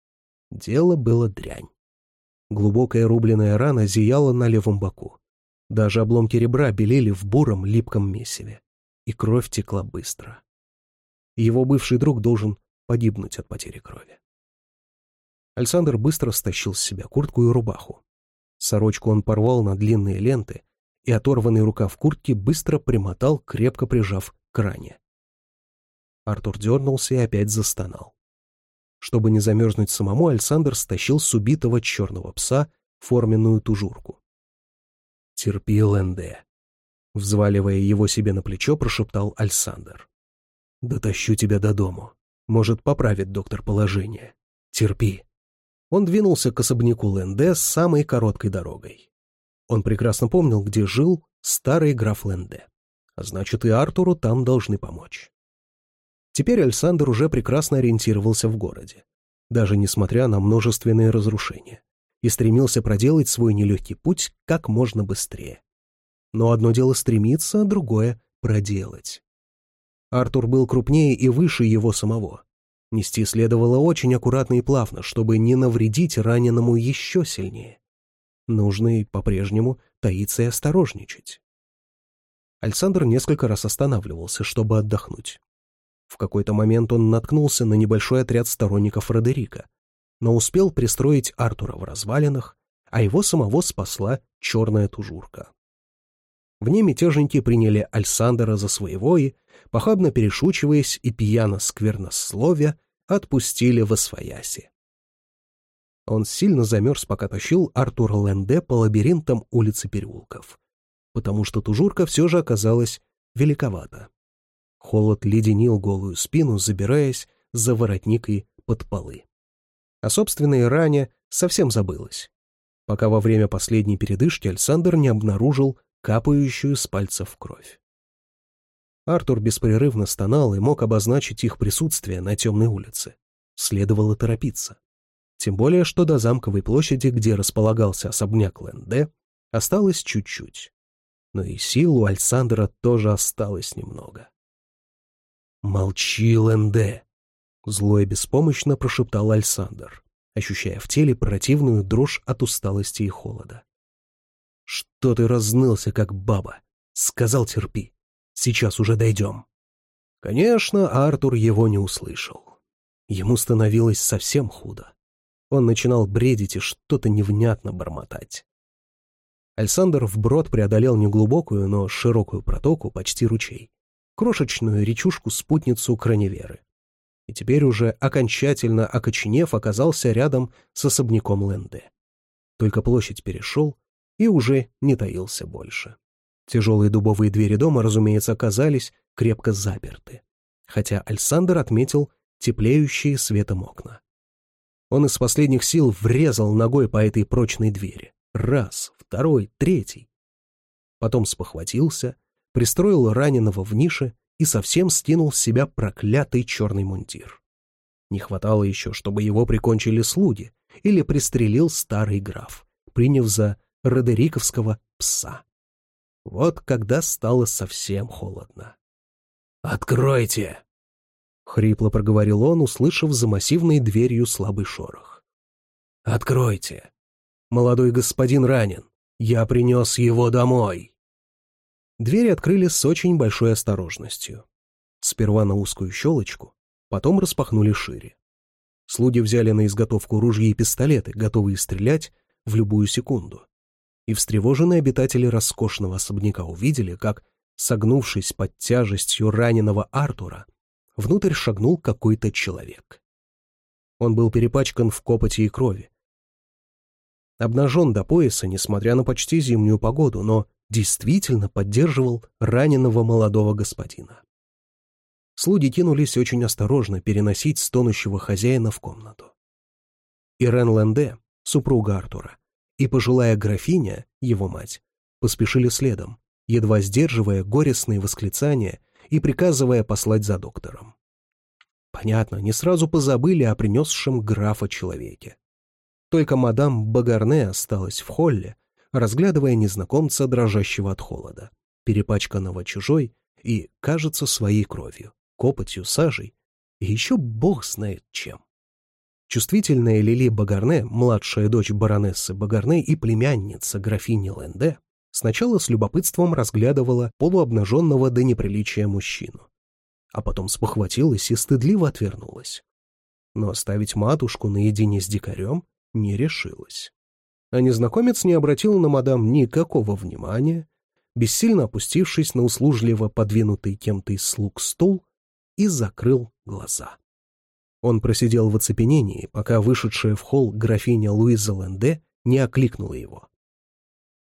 Дело было дрянь. Глубокая рубленная рана зияла на левом боку. Даже обломки ребра белели в буром липком месиве. И кровь текла быстро. Его бывший друг должен погибнуть от потери крови. Александр быстро стащил с себя куртку и рубаху. Сорочку он порвал на длинные ленты и оторванный рукав куртки быстро примотал, крепко прижав к ране. Артур дернулся и опять застонал. Чтобы не замерзнуть самому, Александр стащил с убитого черного пса форменную тужурку. «Терпи, Ленде. Взваливая его себе на плечо, прошептал Альсандер. «Дотащу тебя до дому. Может, поправит доктор положение. Терпи». Он двинулся к особняку Ленде с самой короткой дорогой. Он прекрасно помнил, где жил старый граф Ленде. А значит, и Артуру там должны помочь. Теперь Альсандер уже прекрасно ориентировался в городе, даже несмотря на множественные разрушения, и стремился проделать свой нелегкий путь как можно быстрее. Но одно дело стремиться, а другое — проделать. Артур был крупнее и выше его самого. Нести следовало очень аккуратно и плавно, чтобы не навредить раненому еще сильнее. Нужно и по-прежнему таиться и осторожничать. Альсандер несколько раз останавливался, чтобы отдохнуть. В какой-то момент он наткнулся на небольшой отряд сторонников Родерика, но успел пристроить Артура в развалинах, а его самого спасла черная тужурка. В ней мятежники приняли Альсандера за своего и, похабно перешучиваясь и пьяно сквернословя, отпустили восвояси. Он сильно замерз, пока тащил Артура Ленде по лабиринтам улиц и переулков, потому что тужурка все же оказалась великовата. Холод леденил голую спину, забираясь за воротник и под полы. О собственной ране совсем забылось, пока во время последней передышки Альсандер не обнаружил капающую с пальцев кровь. Артур беспрерывно стонал и мог обозначить их присутствие на темной улице. Следовало торопиться. Тем более, что до замковой площади, где располагался особняк Ленде, осталось чуть-чуть. Но и сил у Альсандера тоже осталось немного. «Молчи, Ленде!» — зло и беспомощно прошептал Альсандер, ощущая в теле противную дрожь от усталости и холода. «Что ты разнылся, как баба? Сказал, терпи. Сейчас уже дойдем». Конечно, Артур его не услышал. Ему становилось совсем худо. Он начинал бредить и что-то невнятно бормотать. Альсандер вброд преодолел неглубокую, но широкую протоку, почти ручей, крошечную речушку-спутницу Краневеры. И теперь уже, окончательно окоченев, оказался рядом с особняком Ленде. Только площадь перешел и уже не таился больше. Тяжелые дубовые двери дома, разумеется, оказались крепко заперты, хотя Альсандер отметил теплеющие светом окна. Он из последних сил врезал ногой по этой прочной двери. Раз, второй, третий. Потом спохватился, пристроил раненого в нише и совсем скинул с себя проклятый черный мундир. Не хватало еще, чтобы его прикончили слуги или пристрелил старый граф, приняв за родериковского пса. Вот когда стало совсем холодно. «Откройте!» — хрипло проговорил он, услышав за массивной дверью слабый шорох. «Откройте! Молодой господин ранен. Я принес его домой!» Двери открыли с очень большой осторожностью. Сперва на узкую щелочку, потом распахнули шире. Слуги взяли на изготовку ружья и пистолеты, готовые стрелять в любую секунду. И встревоженные обитатели роскошного особняка увидели, как, согнувшись под тяжестью раненого Артура, внутрь шагнул какой-то человек. Он был перепачкан в копоти и крови. Обнажен до пояса, несмотря на почти зимнюю погоду, но действительно поддерживал раненого молодого господина. Слуги кинулись очень осторожно переносить стонущего хозяина в комнату. Ирен Ленде, супруга Артура, и пожилая графиня, его мать, поспешили следом, едва сдерживая горестные восклицания и приказывая послать за доктором. Понятно, не сразу позабыли о принесшем графа человеке. Только мадам Багарне осталась в холле, разглядывая незнакомца, дрожащего от холода, перепачканного чужой и, кажется, своей кровью, копотью, сажей и еще бог знает чем. Чувствительная Лили Багарне, младшая дочь баронессы Багарне и племянница графини Ленде, сначала с любопытством разглядывала полуобнаженного до неприличия мужчину, а потом спохватилась и стыдливо отвернулась. Но оставить матушку наедине с дикарем не решилась. А незнакомец не обратил на мадам никакого внимания, бессильно опустившись на услужливо подвинутый кем-то из слуг стул, и закрыл глаза. Он просидел в оцепенении, пока вышедшая в холл графиня Луиза Ленде не окликнула его.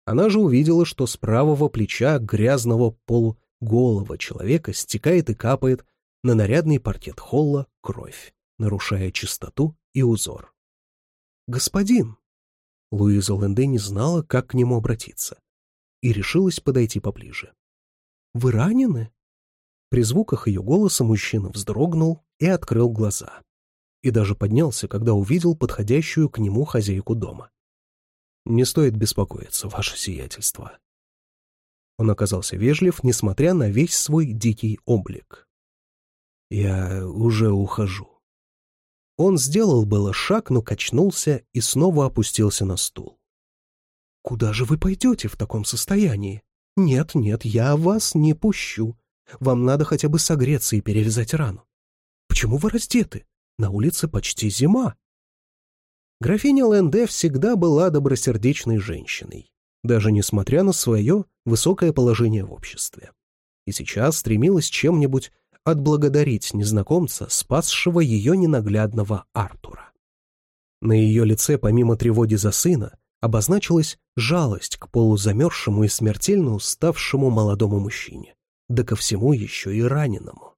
Она же увидела, что с правого плеча грязного полуголого человека стекает и капает на нарядный паркет холла кровь, нарушая чистоту и узор. «Господин!» Луиза Ленде не знала, как к нему обратиться, и решилась подойти поближе. «Вы ранены?» При звуках ее голоса мужчина вздрогнул и открыл глаза. И даже поднялся, когда увидел подходящую к нему хозяйку дома. «Не стоит беспокоиться, ваше сиятельство». Он оказался вежлив, несмотря на весь свой дикий облик. «Я уже ухожу». Он сделал было шаг, но качнулся и снова опустился на стул. «Куда же вы пойдете в таком состоянии? Нет, нет, я вас не пущу. Вам надо хотя бы согреться и перевязать рану. Почему вы раздеты? На улице почти зима». Графиня Ленде всегда была добросердечной женщиной, даже несмотря на свое высокое положение в обществе. И сейчас стремилась чем-нибудь отблагодарить незнакомца, спасшего ее ненаглядного Артура. На ее лице, помимо тревоги за сына, обозначилась жалость к полузамерзшему и смертельно уставшему молодому мужчине, да ко всему еще и раненому.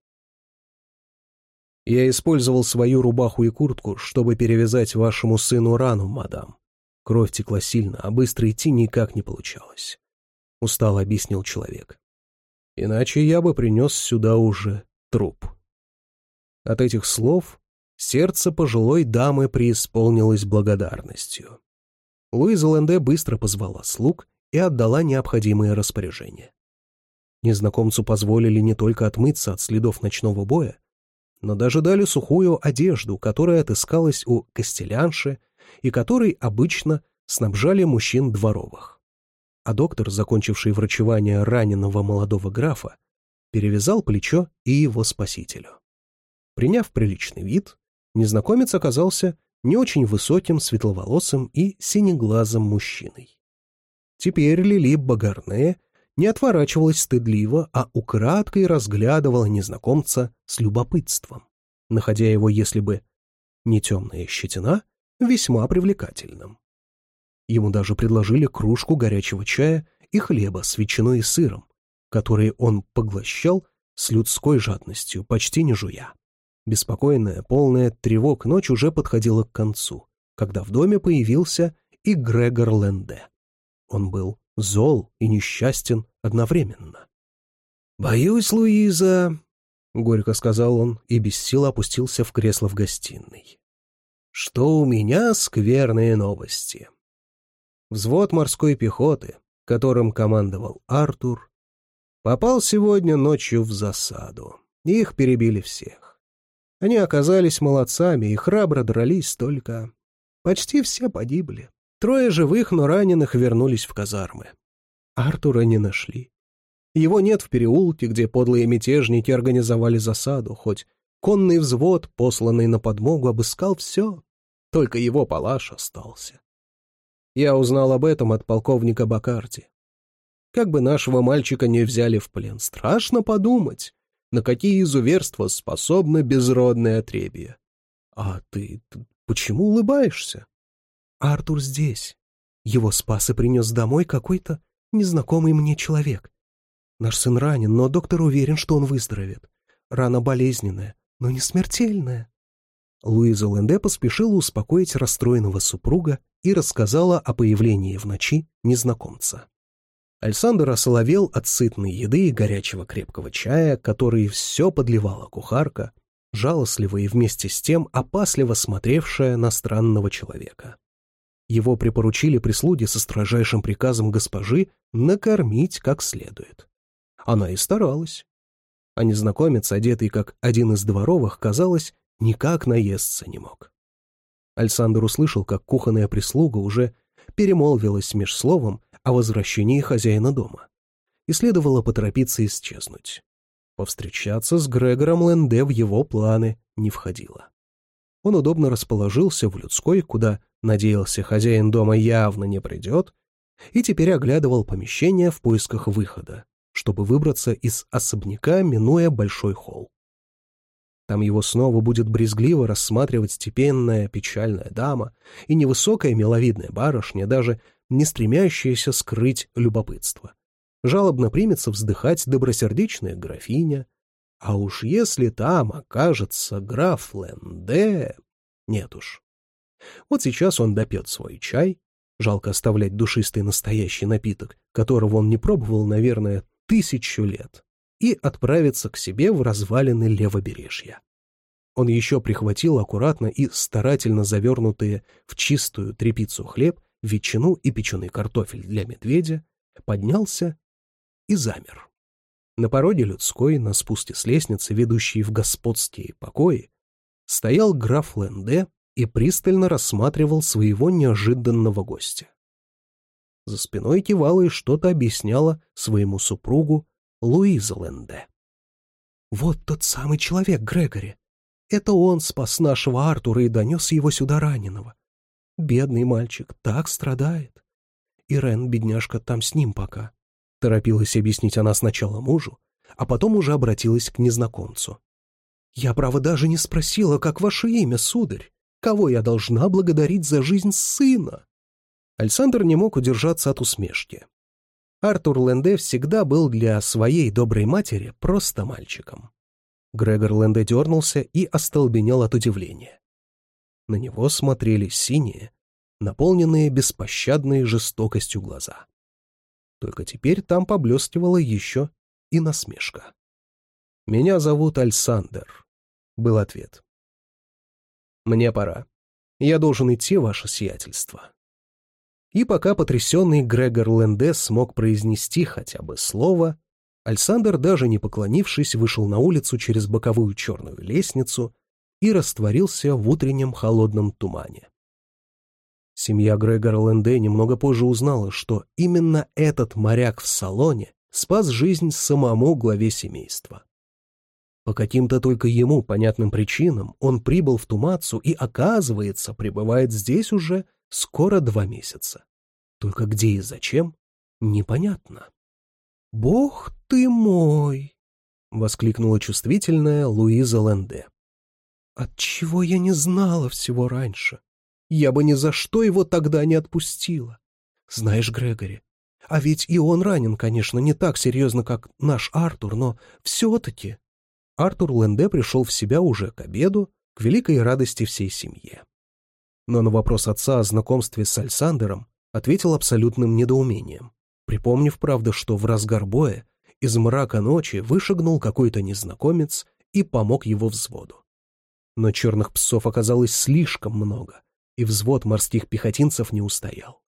«Я использовал свою рубаху и куртку, чтобы перевязать вашему сыну рану, мадам. Кровь текла сильно, а быстро идти никак не получалось», — устало объяснил человек. «Иначе я бы принес сюда уже труп». От этих слов сердце пожилой дамы преисполнилось благодарностью. Луиза Ленде быстро позвала слуг и отдала необходимые распоряжения. Незнакомцу позволили не только отмыться от следов ночного боя, но даже дали сухую одежду, которая отыскалась у костелянши и которой обычно снабжали мужчин дворовых. А доктор, закончивший врачевание раненого молодого графа, перевязал плечо и его спасителю. Приняв приличный вид, незнакомец оказался не очень высоким, светловолосым и синеглазым мужчиной. Теперь Лили Багарне не отворачивалась стыдливо, а украдкой разглядывала незнакомца с любопытством, находя его, если бы не темная щетина, весьма привлекательным. Ему даже предложили кружку горячего чая и хлеба с ветчиной и сыром, которые он поглощал с людской жадностью, почти не жуя. Беспокойная, полная тревог ночь уже подходила к концу, когда в доме появился и Грегор Ленде. Он был зол и несчастен одновременно. «Боюсь, Луиза», — горько сказал он и без сил опустился в кресло в гостиной, «что у меня скверные новости. Взвод морской пехоты, которым командовал Артур, попал сегодня ночью в засаду. Их перебили всех. Они оказались молодцами и храбро дрались, только почти все погибли. Трое живых, но раненых вернулись в казармы. Артура не нашли. Его нет в переулке, где подлые мятежники организовали засаду, хоть конный взвод, посланный на подмогу, обыскал все. Только его палаш остался. Я узнал об этом от полковника Бакарди. Как бы нашего мальчика не взяли в плен, страшно подумать, на какие изуверства способно безродное отребье. А ты почему улыбаешься? Артур здесь. Его спас и принес домой какой-то незнакомый мне человек. Наш сын ранен, но доктор уверен, что он выздоровеет. Рана болезненная, но не смертельная. Луиза Ленде поспешила успокоить расстроенного супруга и рассказала о появлении в ночи незнакомца. Альсандр осоловел от сытной еды и горячего крепкого чая, который все подливала кухарка, жалостливо и вместе с тем опасливо смотревшая на странного человека. Его припоручили прислуге со строжайшим приказом госпожи накормить как следует. Она и старалась. А незнакомец, одетый как один из дворовых, казалось, никак наесться не мог. Альсандр услышал, как кухонная прислуга уже перемолвилась меж словом о возвращении хозяина дома, и следовало поторопиться исчезнуть. Повстречаться с Грегором Ленде в его планы не входило. Он удобно расположился в людской, куда, надеялся, хозяин дома явно не придет, и теперь оглядывал помещение в поисках выхода, чтобы выбраться из особняка, минуя большой холл. Там его снова будет брезгливо рассматривать степенная печальная дама и невысокая миловидная барышня, даже не стремящаяся скрыть любопытство. Жалобно примется вздыхать добросердечная графиня. А уж если там окажется граф Ленде... Нет уж. Вот сейчас он допьет свой чай, жалко оставлять душистый настоящий напиток, которого он не пробовал, наверное, тысячу лет, и отправится к себе в развалины левобережья. Он еще прихватил аккуратно и старательно завернутые в чистую тряпицу хлеб, ветчину и печеный картофель для медведя, поднялся и замер. На пороге людской, на спуске с лестницы, ведущей в господские покои, стоял граф Ленде и пристально рассматривал своего неожиданного гостя. За спиной кивала и что-то объясняла своему супругу Луиза Ленде. «Вот тот самый человек, Грегори. Это он спас нашего Артура и донес его сюда раненого. Бедный мальчик так страдает. Ирен, бедняжка, там с ним пока». Торопилась объяснить она сначала мужу, а потом уже обратилась к незнакомцу. «Я, право, даже не спросила, как ваше имя, сударь. Кого я должна благодарить за жизнь сына?» Альсандр не мог удержаться от усмешки. Артур Ленде всегда был для своей доброй матери просто мальчиком. Грегор Ленде дернулся и остолбенел от удивления. На него смотрели синие, наполненные беспощадной жестокостью глаза. Только теперь там поблескивала еще и насмешка. «Меня зовут Альсандер», — был ответ. «Мне пора. Я должен идти, ваше сиятельство». И пока потрясенный Грегор Ленде смог произнести хотя бы слово, Альсандер, даже не поклонившись, вышел на улицу через боковую черную лестницу и растворился в утреннем холодном тумане. Семья Грегора Ленде немного позже узнала, что именно этот моряк в салоне спас жизнь самому главе семейства. По каким-то только ему понятным причинам он прибыл в Тумацу и, оказывается, пребывает здесь уже скоро два месяца. Только где и зачем, непонятно. «Бог ты мой!» — воскликнула чувствительная Луиза Ленде. «Отчего я не знала всего раньше? Я бы ни за что его тогда не отпустила. Знаешь, Грегори, а ведь и он ранен, конечно, не так серьезно, как наш Артур, но все-таки...» Артур Ленде пришел в себя уже к обеду, к великой радости всей семьи. Но на вопрос отца о знакомстве с Альсандером ответил абсолютным недоумением, припомнив, правда, что в разгар боя из мрака ночи вышагнул какой-то незнакомец и помог его взводу. Но черных псов оказалось слишком много, и взвод морских пехотинцев не устоял.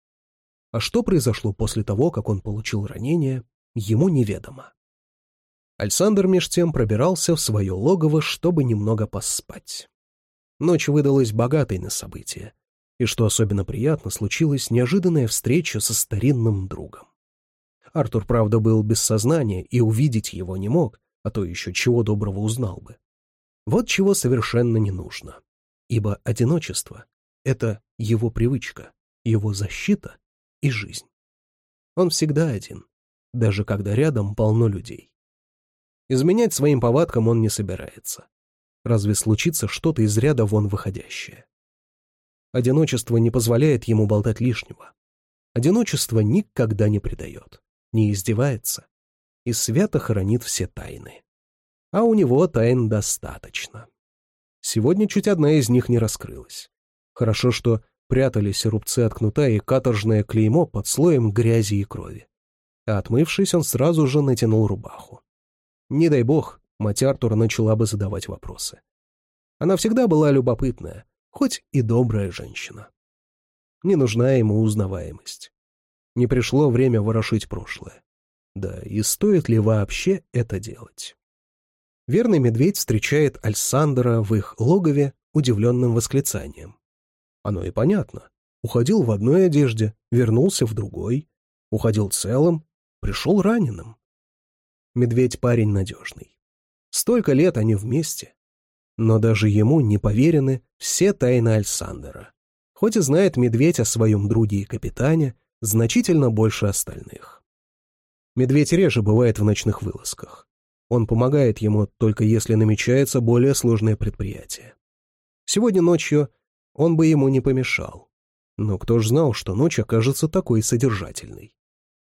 А что произошло после того, как он получил ранение, ему неведомо. Альсандер меж тем пробирался в свое логово, чтобы немного поспать. Ночь выдалась богатой на события, и, что особенно приятно, случилась неожиданная встреча со старинным другом. Артур, правда, был без сознания и увидеть его не мог, а то еще чего доброго узнал бы. Вот чего совершенно не нужно, ибо одиночество — это его привычка, его защита и жизнь. Он всегда один, даже когда рядом полно людей. Изменять своим повадкам он не собирается. Разве случится что-то из ряда вон выходящее? Одиночество не позволяет ему болтать лишнего. Одиночество никогда не предает, не издевается и свято хранит все тайны. А у него тайн достаточно. Сегодня чуть одна из них не раскрылась. Хорошо, что прятались рубцы от кнута и каторжное клеймо под слоем грязи и крови. А отмывшись, он сразу же натянул рубаху. Не дай бог, мать Артура начала бы задавать вопросы. Она всегда была любопытная, хоть и добрая женщина. Не нужна ему узнаваемость. Не пришло время ворошить прошлое. Да и стоит ли вообще это делать? Верный медведь встречает Альсандера в их логове удивленным восклицанием. Оно и понятно. Уходил в одной одежде, вернулся в другой. Уходил целым, пришел раненым. Медведь парень надежный. Столько лет они вместе. Но даже ему не поверены все тайны Альсандера. Хоть и знает медведь о своем друге и капитане значительно больше остальных. Медведь реже бывает в ночных вылазках. Он помогает ему только если намечается более сложное предприятие. Сегодня ночью он бы ему не помешал. Но кто ж знал, что ночь окажется такой содержательной?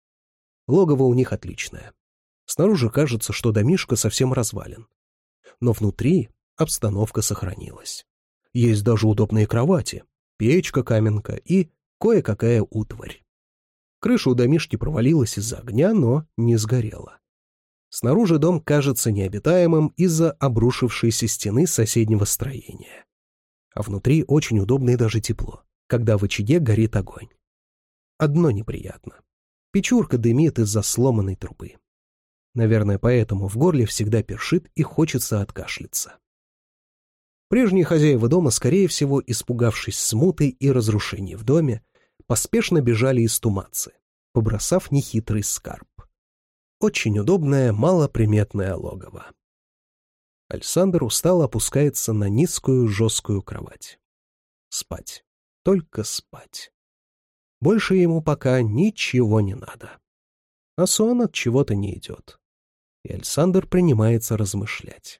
Логово у них отличное. Снаружи кажется, что домишко совсем развален. Но внутри обстановка сохранилась. Есть даже удобные кровати, печка-каменка и кое-какая утварь. Крыша у домишки провалилась из-за огня, но не сгорела. Снаружи дом кажется необитаемым из-за обрушившейся стены соседнего строения. А внутри очень удобно и даже тепло, когда в очаге горит огонь. Одно неприятно. Печурка дымит из-за сломанной трубы. Наверное, поэтому в горле всегда першит и хочется откашляться. Прежние хозяева дома, скорее всего, испугавшись смуты и разрушений в доме, поспешно бежали из Тумацы, побросав нехитрый скарб. Очень удобное, малоприметное логово. Александр устало опускается на низкую жесткую кровать. Спать. Только спать. Больше ему пока ничего не надо. А сон от чего-то не идет. И Александр принимается размышлять.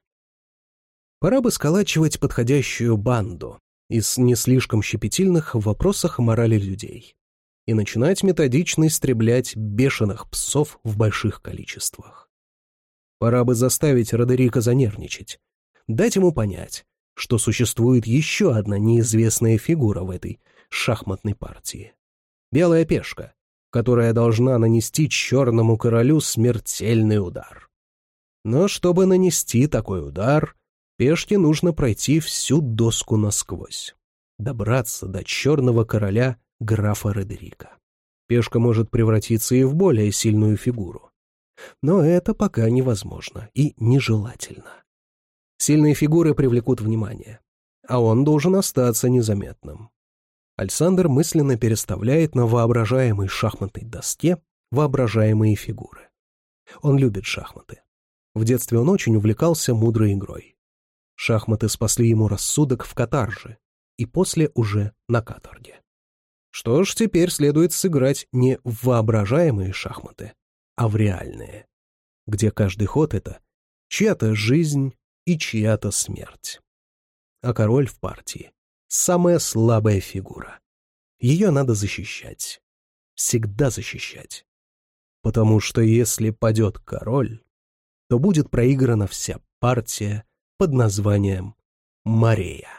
Пора бы сколачивать подходящую банду из не слишком щепетильных в вопросах морали людей и начинать методично истреблять бешеных псов в больших количествах. Пора бы заставить Родерика занервничать, дать ему понять, что существует еще одна неизвестная фигура в этой шахматной партии. Белая пешка, которая должна нанести черному королю смертельный удар. Но чтобы нанести такой удар, пешке нужно пройти всю доску насквозь, добраться до черного короля графа Родерика. Пешка может превратиться и в более сильную фигуру. Но это пока невозможно и нежелательно. Сильные фигуры привлекут внимание, а он должен остаться незаметным. Александр мысленно переставляет на воображаемой шахматной доске воображаемые фигуры. Он любит шахматы. В детстве он очень увлекался мудрой игрой. Шахматы спасли ему рассудок в каторже и после уже на каторге. Что ж, теперь следует сыграть не в воображаемые шахматы, а в реальные, где каждый ход — это чья-то жизнь и чья-то смерть. А король в партии — самая слабая фигура. Ее надо защищать. Всегда защищать. Потому что если падет король, то будет проиграна вся партия под названием Мария.